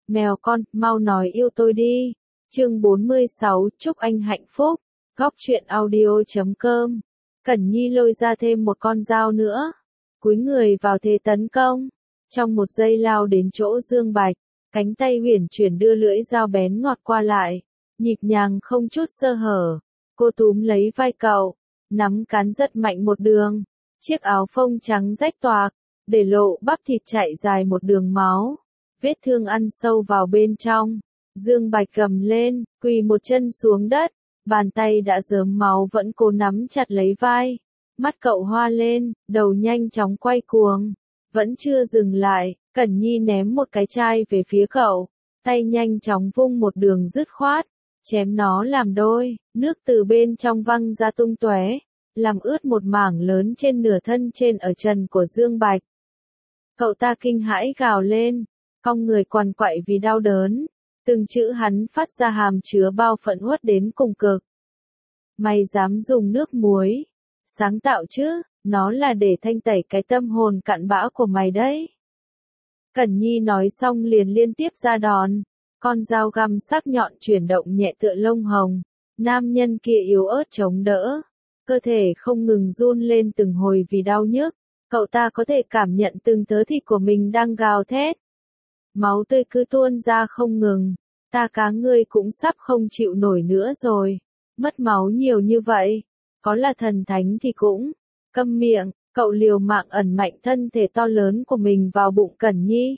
Mèo con, mau nói yêu tôi đi. Chương 46, chúc anh hạnh phúc. Góc truyện audio.com. Cẩn Nhi lôi ra thêm một con dao nữa. Cúi người vào thế tấn công. Trong một giây lao đến chỗ Dương Bạch. Cánh tay huyền chuyển đưa lưỡi dao bén ngọt qua lại. Nhịp nhàng không chút sơ hở. Cô túm lấy vai cậu. Nắm cán rất mạnh một đường. Chiếc áo phông trắng rách toạc. Để lộ bắp thịt chạy dài một đường máu. Vết thương ăn sâu vào bên trong. Dương Bạch gầm lên, quỳ một chân xuống đất. Bàn tay đã rớm máu vẫn cố nắm chặt lấy vai. Mắt cậu hoa lên, đầu nhanh chóng quay cuồng. Vẫn chưa dừng lại, Cẩn Nhi ném một cái chai về phía cậu. Tay nhanh chóng vung một đường dứt khoát. Chém nó làm đôi, nước từ bên trong văng ra tung tóe, làm ướt một mảng lớn trên nửa thân trên ở trần của Dương Bạch. Cậu ta kinh hãi gào lên, cong người quằn quại vì đau đớn. Từng chữ hắn phát ra hàm chứa bao phẫn uất đến cùng cực. Mày dám dùng nước muối? Sáng tạo chứ, nó là để thanh tẩy cái tâm hồn cặn bã của mày đấy. Cẩn Nhi nói xong liền liên tiếp ra đòn. Con dao găm sắc nhọn chuyển động nhẹ tựa lông hồng. Nam nhân kia yếu ớt chống đỡ. Cơ thể không ngừng run lên từng hồi vì đau nhức. Cậu ta có thể cảm nhận từng tớ thịt của mình đang gào thét. Máu tươi cứ tuôn ra không ngừng. Ta cá ngươi cũng sắp không chịu nổi nữa rồi. Mất máu nhiều như vậy. Có là thần thánh thì cũng. Câm miệng, cậu liều mạng ẩn mạnh thân thể to lớn của mình vào bụng Cẩn Nhi.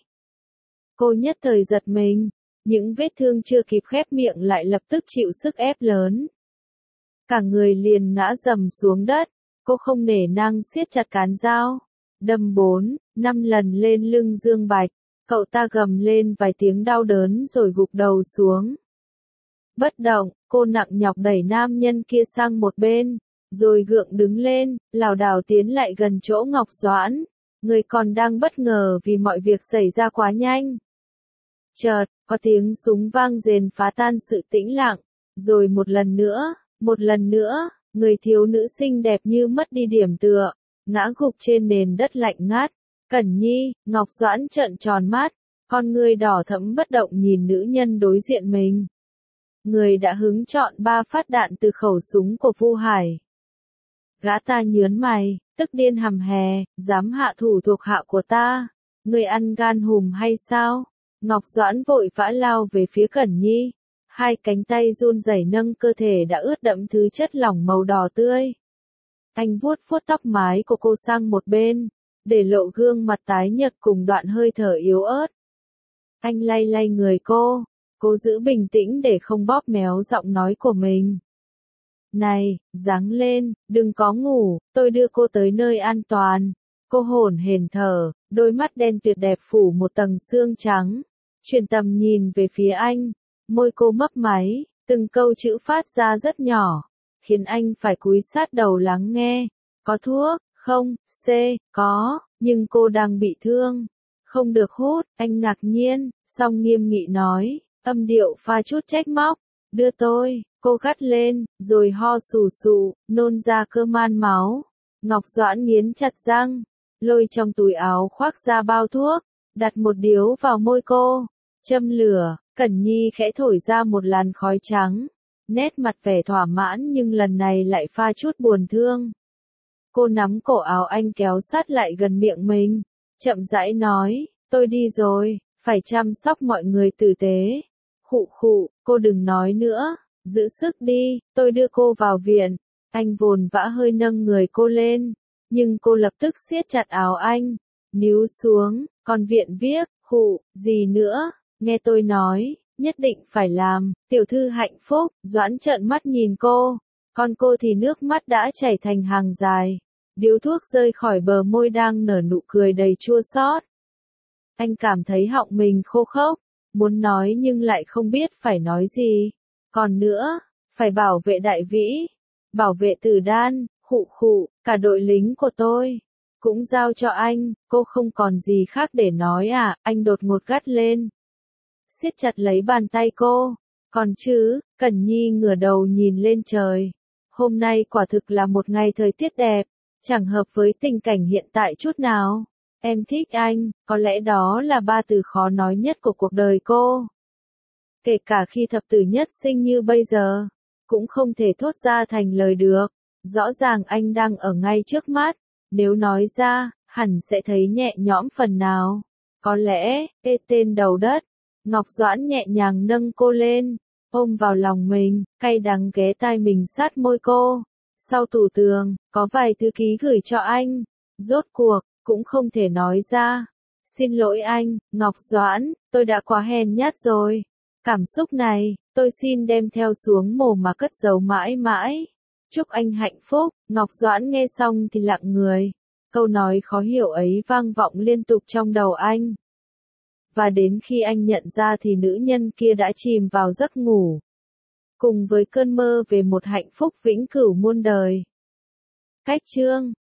Cô nhất thời giật mình. Những vết thương chưa kịp khép miệng lại lập tức chịu sức ép lớn. Cả người liền ngã dầm xuống đất. Cô không nể nang siết chặt cán dao. Đâm 4, 5 lần lên lưng Dương Bạch. Cậu ta gầm lên vài tiếng đau đớn rồi gục đầu xuống. Bất động, cô nặng nhọc đẩy nam nhân kia sang một bên. Rồi gượng đứng lên, lảo đảo tiến lại gần chỗ Ngọc Doãn. Người còn đang bất ngờ vì mọi việc xảy ra quá nhanh. Chợt, có tiếng súng vang rền phá tan sự tĩnh lặng. Rồi một lần nữa, người thiếu nữ xinh đẹp như mất đi điểm tựa. Ngã gục trên nền đất lạnh ngắt. Cẩn Nhi, Ngọc Doãn trợn tròn mắt. Con ngươi đỏ thẫm bất động nhìn nữ nhân đối diện mình. Người đã hứng chọn 3 phát đạn từ khẩu súng của Vu Hải. Gã ta nhớn mày, tức điên hầm hè, dám hạ thủ thuộc hạ của ta. Người ăn gan hùm hay sao? Ngọc Doãn vội vã lao về phía Cẩn Nhi. Hai cánh tay run rẩy nâng cơ thể đã ướt đẫm thứ chất lỏng màu đỏ tươi. Anh vuốt vuốt tóc mái của cô sang một bên, để lộ gương mặt tái nhợt cùng đoạn hơi thở yếu ớt. Anh lay lay người cô, cố giữ bình tĩnh để không bóp méo giọng nói của mình. Này, giáng lên, đừng có ngủ, tôi đưa cô tới nơi an toàn. Cô hổn hển thở, đôi mắt đen tuyệt đẹp phủ một tầng xương trắng. Chuyển tầm nhìn về phía anh, môi cô mấp máy, từng câu chữ phát ra rất nhỏ, khiến anh phải cúi sát đầu lắng nghe. Có thuốc, không, có, nhưng cô đang bị thương. Không được hút, anh ngạc nhiên, song nghiêm nghị nói, âm điệu pha chút trách móc. Đưa tôi, cô gắt lên, rồi ho sù sụ, nôn ra cơ man máu. Ngọc Doãn nghiến chặt răng, lôi trong túi áo khoác ra bao thuốc, đặt một điếu vào môi cô, châm lửa. Cẩn Nhi khẽ thổi ra một làn khói trắng, nét mặt vẻ thỏa mãn nhưng lần này lại pha chút buồn thương. Cô nắm cổ áo anh kéo sát lại gần miệng mình, chậm rãi nói, tôi đi rồi, phải chăm sóc mọi người tử tế. Khụ khụ, cô đừng nói nữa, giữ sức đi, tôi đưa cô vào viện. Anh vồn vã hơi nâng người cô lên, nhưng cô lập tức siết chặt áo anh, níu xuống, còn viện viết, gì nữa, nghe tôi nói, nhất định phải làm, tiểu thư hạnh phúc. Doãn trợn mắt nhìn cô, còn cô thì nước mắt đã chảy thành hàng dài, điếu thuốc rơi khỏi bờ môi đang nở nụ cười đầy chua xót. Anh cảm thấy họng mình khô khốc, muốn nói nhưng lại không biết phải nói gì. Còn nữa, phải bảo vệ Đại Vĩ, bảo vệ Tử Đan, cả đội lính của tôi, cũng giao cho anh. Cô không còn gì khác để nói à? Anh đột ngột gắt lên, siết chặt lấy bàn tay cô. Còn chứ? Cẩn Nhi ngửa đầu nhìn lên trời. Hôm nay quả thực là một ngày thời tiết đẹp, chẳng hợp với tình cảnh hiện tại chút nào. Em thích anh, có lẽ đó là ba từ khó nói nhất của cuộc đời cô. Kể cả khi thập tử nhất sinh như bây giờ, cũng không thể thốt ra thành lời được. Rõ ràng anh đang ở ngay trước mắt, nếu nói ra, hẳn sẽ thấy nhẹ nhõm phần nào. Có lẽ, tên đầu đất, Ngọc Doãn nhẹ nhàng nâng cô lên, ôm vào lòng mình, cay đắng ghé tai mình sát môi cô. Sau tủ tường, có vài thư ký gửi cho anh. Rốt cuộc, cũng không thể nói ra. Xin lỗi anh, Ngọc Doãn, tôi đã quá hèn nhát rồi. Cảm xúc này, tôi xin đem theo xuống mồ mà cất giấu mãi mãi. Chúc anh hạnh phúc. Ngọc Doãn nghe xong thì lặng người. Câu nói khó hiểu ấy vang vọng liên tục trong đầu anh. Và đến khi anh nhận ra thì nữ nhân kia đã chìm vào giấc ngủ. Cùng với cơn mơ về một hạnh phúc vĩnh cửu muôn đời. Cách chương